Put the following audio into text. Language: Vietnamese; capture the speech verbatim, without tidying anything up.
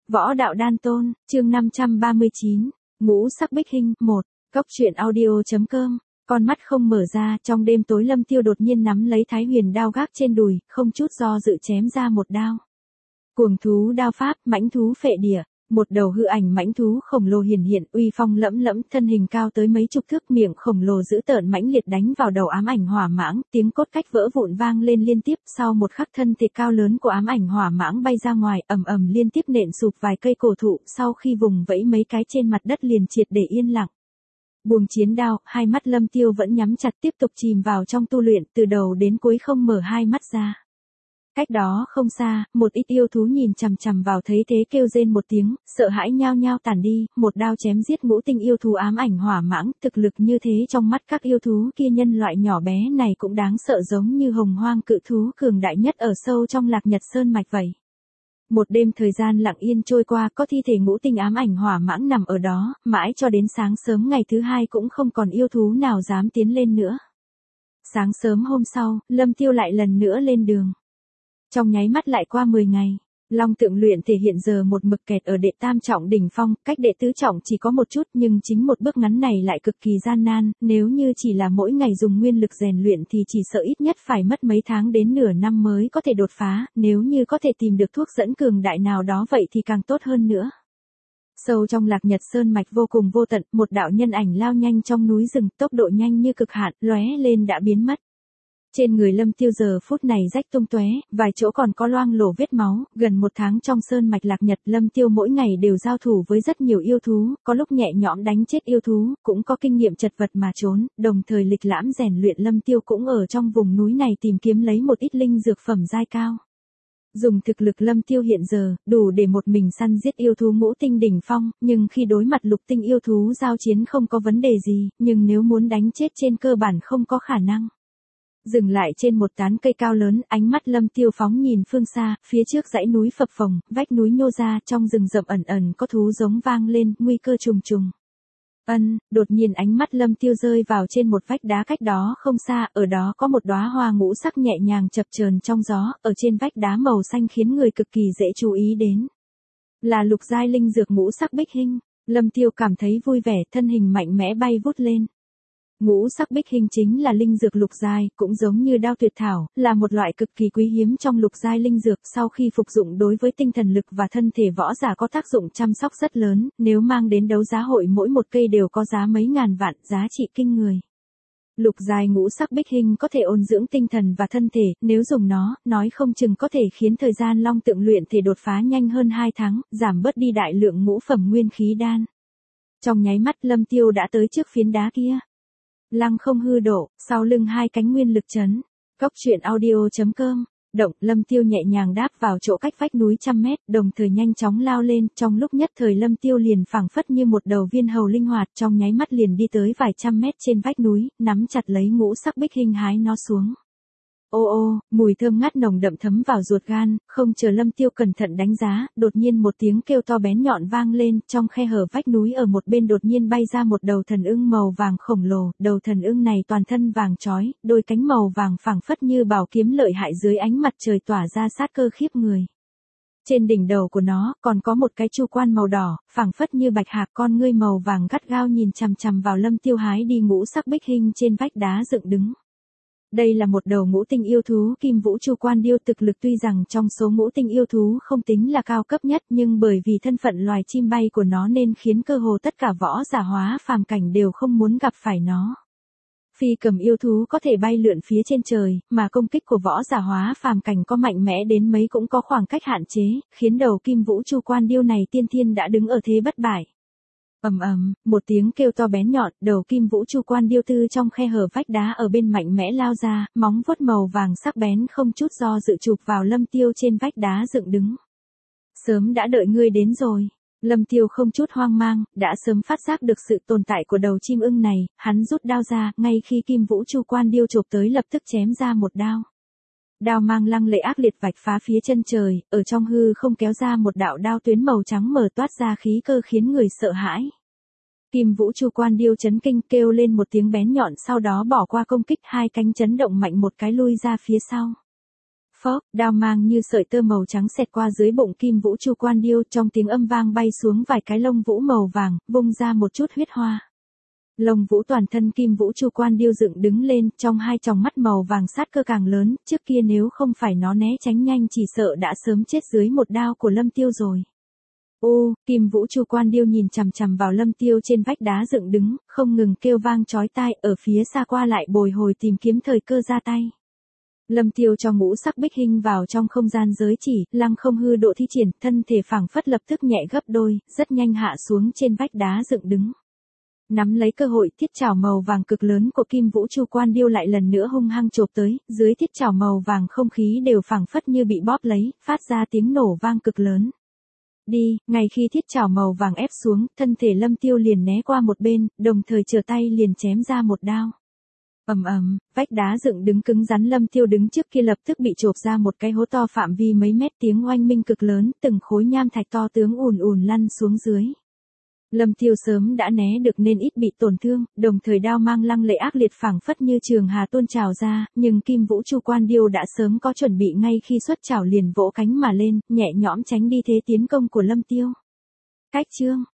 Võ đạo đan tôn, chương năm trăm ba mươi chín, ngũ sắc bích hình, một, Cốc truyện audio.com, con mắt không mở ra, trong đêm tối Lâm Tiêu đột nhiên nắm lấy Thái Huyền đao gác trên đùi, không chút do dự chém ra một đao. Cuồng thú đao pháp, mãnh thú phệ địa, một đầu hư ảnh mãnh thú khổng lồ hiển hiện, uy phong lẫm lẫm, thân hình cao tới mấy chục thước, miệng khổng lồ dữ tợn mãnh liệt đánh vào đầu ám ảnh hỏa mãng, tiếng cốt cách vỡ vụn vang lên liên tiếp, sau một khắc thân thể cao lớn của ám ảnh hỏa mãng bay ra ngoài, ầm ầm liên tiếp nện sụp vài cây cổ thụ, sau khi vùng vẫy mấy cái trên mặt đất liền triệt để yên lặng. Buông chiến đao, hai mắt Lâm Tiêu vẫn nhắm chặt, tiếp tục chìm vào trong tu luyện, từ đầu đến cuối không mở hai mắt ra. Cách đó không xa, một ít yêu thú nhìn chằm chằm vào thấy thế kêu rên một tiếng, sợ hãi nhao nhao tản đi, một đao chém giết ngũ tinh yêu thú ám ảnh hỏa mãng, thực lực như thế trong mắt các yêu thú kia nhân loại nhỏ bé này cũng đáng sợ giống như hồng hoang cự thú cường đại nhất ở sâu trong Lạc Nhật Sơn mạch vậy. Một đêm thời gian lặng yên trôi qua, có thi thể ngũ tinh ám ảnh hỏa mãng nằm ở đó, mãi cho đến sáng sớm ngày thứ hai cũng không còn yêu thú nào dám tiến lên nữa. Sáng sớm hôm sau, Lâm Tiêu lại lần nữa lên đường. Trong nháy mắt lại qua mười ngày, Long Tượng luyện thể hiện giờ một mực kẹt ở đệ tam trọng đỉnh phong, cách đệ tứ trọng chỉ có một chút, nhưng chính một bước ngắn này lại cực kỳ gian nan, nếu như chỉ là mỗi ngày dùng nguyên lực rèn luyện thì chỉ sợ ít nhất phải mất mấy tháng đến nửa năm mới có thể đột phá, nếu như có thể tìm được thuốc dẫn cường đại nào đó vậy thì càng tốt hơn nữa. Sâu trong Lạc Nhật Sơn mạch vô cùng vô tận, một đạo nhân ảnh lao nhanh trong núi rừng, tốc độ nhanh như cực hạn, lóe lên đã biến mất. Trên người Lâm Tiêu giờ phút này rách tung tóe, vài chỗ còn có loang lổ vết máu, gần một tháng trong sơn mạch Lạc Nhật, Lâm Tiêu mỗi ngày đều giao thủ với rất nhiều yêu thú, có lúc nhẹ nhõm đánh chết yêu thú, cũng có kinh nghiệm chật vật mà trốn, đồng thời lịch lãm rèn luyện. Lâm Tiêu cũng ở trong vùng núi này tìm kiếm lấy một ít linh dược phẩm giai cao. Dùng thực lực Lâm Tiêu hiện giờ, đủ để một mình săn giết yêu thú ngũ tinh đỉnh phong, nhưng khi đối mặt lục tinh yêu thú giao chiến không có vấn đề gì, nhưng nếu muốn đánh chết trên cơ bản không có khả năng. Dừng lại trên một tán cây cao lớn, ánh mắt Lâm Tiêu phóng nhìn phương xa, phía trước dãy núi phập phồng, vách núi nhô ra, trong rừng rậm ẩn ẩn có thú giống vang lên, nguy cơ trùng trùng. Ân, đột nhiên ánh mắt Lâm Tiêu rơi vào trên một vách đá cách đó không xa, ở đó có một đóa hoa ngũ sắc nhẹ nhàng chập chờn trong gió, ở trên vách đá màu xanh khiến người cực kỳ dễ chú ý đến. Là lục giai linh dược ngũ sắc bích hình, Lâm Tiêu cảm thấy vui vẻ, thân hình mạnh mẽ bay vút lên. Ngũ sắc bích hình chính là linh dược lục giai, cũng giống như đao tuyệt thảo, là một loại cực kỳ quý hiếm trong lục giai linh dược, sau khi phục dụng đối với tinh thần lực và thân thể võ giả có tác dụng chăm sóc rất lớn, nếu mang đến đấu giá hội mỗi một cây đều có giá mấy ngàn vạn, giá trị kinh người. Lục giai ngũ sắc bích hình có thể ôn dưỡng tinh thần và thân thể, nếu dùng nó, nói không chừng có thể khiến thời gian Long Tượng luyện thể đột phá nhanh hơn hai tháng, giảm bớt đi đại lượng ngũ phẩm nguyên khí đan. Trong nháy mắt Lâm Tiêu đã tới trước phiến đá kia. Lăng không hư độ, sau lưng hai cánh nguyên lực chấn. Cốc truyện audio.com, động, Lâm Tiêu nhẹ nhàng đáp vào chỗ cách vách núi trăm mét, đồng thời nhanh chóng lao lên, trong lúc nhất thời Lâm Tiêu liền phảng phất như một đầu viên hầu linh hoạt, trong nháy mắt liền đi tới vài trăm mét trên vách núi, nắm chặt lấy ngũ sắc bích hình hái nó xuống. Ô ô, mùi thơm ngát nồng đậm thấm vào ruột gan, không chờ Lâm Tiêu cẩn thận đánh giá, đột nhiên một tiếng kêu to bén nhọn vang lên, trong khe hở vách núi ở một bên đột nhiên bay ra một đầu thần ưng màu vàng khổng lồ, đầu thần ưng này toàn thân vàng chói, đôi cánh màu vàng phảng phất như bảo kiếm lợi hại dưới ánh mặt trời tỏa ra sát cơ khiếp người. Trên đỉnh đầu của nó còn có một cái chu quan màu đỏ, phảng phất như bạch hạc, con ngươi màu vàng gắt gao nhìn chằm chằm vào Lâm Tiêu hái đi ngũ sắc bích hình trên vách đá dựng đứng. Đây là một đầu ngũ tinh yêu thú Kim Vũ Chu Quan Điêu, thực lực tuy rằng trong số ngũ tinh yêu thú không tính là cao cấp nhất, nhưng bởi vì thân phận loài chim bay của nó nên khiến cơ hồ tất cả võ giả hóa phàm cảnh đều không muốn gặp phải nó. Phi cầm yêu thú có thể bay lượn phía trên trời, mà công kích của võ giả hóa phàm cảnh có mạnh mẽ đến mấy cũng có khoảng cách hạn chế, khiến đầu Kim Vũ Chu Quan Điêu này tiên thiên đã đứng ở thế bất bại. Ầm ầm, một tiếng kêu to bén nhọn, đầu Kim Vũ Chu Quan Điêu từ trong khe hở vách đá ở bên mạnh mẽ lao ra, móng vuốt màu vàng sắc bén không chút do dự chụp vào Lâm Tiêu trên vách đá dựng đứng. Sớm đã đợi ngươi đến rồi. Lâm Tiêu không chút hoang mang, đã sớm phát giác được sự tồn tại của đầu chim ưng này, hắn rút đao ra, ngay khi Kim Vũ Chu Quan Điêu chộp tới lập tức chém ra một đao. Đao mang lăng lệ ác liệt vạch phá phía chân trời, ở trong hư không kéo ra một đạo đao tuyến màu trắng mở toát ra khí cơ khiến người sợ hãi. Kim Vũ Chu Quan Điêu chấn kinh kêu lên một tiếng bén nhọn, sau đó bỏ qua công kích, hai cánh chấn động mạnh một cái lui ra phía sau. Phốc, đao mang như sợi tơ màu trắng xẹt qua dưới bụng Kim Vũ Chu Quan Điêu, trong tiếng âm vang bay xuống vài cái lông vũ màu vàng, bung ra một chút huyết hoa. Lông vũ toàn thân Kim Vũ Chu Quan Điêu dựng đứng lên, trong hai tròng mắt màu vàng sát cơ càng lớn, trước kia nếu không phải nó né tránh nhanh chỉ sợ đã sớm chết dưới một đao của Lâm Tiêu rồi. Ô, Kim Vũ Chu Quan Điêu nhìn chằm chằm vào Lâm Tiêu trên vách đá dựng đứng, không ngừng kêu vang chói tai, ở phía xa qua lại bồi hồi tìm kiếm thời cơ ra tay. Lâm Tiêu cho ngũ sắc bích hình vào trong không gian giới chỉ, lăng không hư độ thi triển, thân thể phảng phất lập tức nhẹ gấp đôi, rất nhanh hạ xuống trên vách đá dựng đứng. Nắm lấy cơ hội, thiết chảo màu vàng cực lớn của Kim Vũ Chu Quan Điêu lại lần nữa hung hăng chộp tới, dưới thiết chảo màu vàng không khí đều phảng phất như bị bóp lấy, phát ra tiếng nổ vang cực lớn. Đi, ngay khi thiết chảo màu vàng ép xuống, thân thể Lâm Tiêu liền né qua một bên, đồng thời trở tay liền chém ra một đao. Ầm ầm, vách đá dựng đứng cứng rắn Lâm Tiêu đứng trước kia lập tức bị chộp ra một cái hố to phạm vi mấy mét, tiếng oanh minh cực lớn, từng khối nham thạch to tướng ùn ùn lăn xuống dưới. Lâm Tiêu sớm đã né được nên ít bị tổn thương, đồng thời đao mang lăng lệ ác liệt phảng phất như trường hà tuôn trào ra, nhưng Kim Vũ Chu Quan Điêu đã sớm có chuẩn bị, ngay khi xuất chảo liền vỗ cánh mà lên, nhẹ nhõm tránh đi thế tiến công của Lâm Tiêu. Cách chương